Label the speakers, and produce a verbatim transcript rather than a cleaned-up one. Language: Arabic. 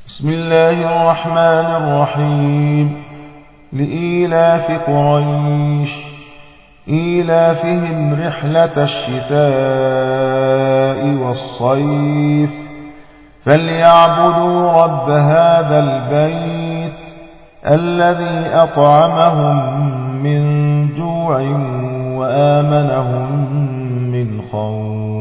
Speaker 1: بسم الله الرحمن الرحيم. لإيلاف قريش إيلافهم رحلة الشتاء والصيف فليعبدوا رب هذا البيت الذي أطعمهم من جوع وآمنهم من خوف.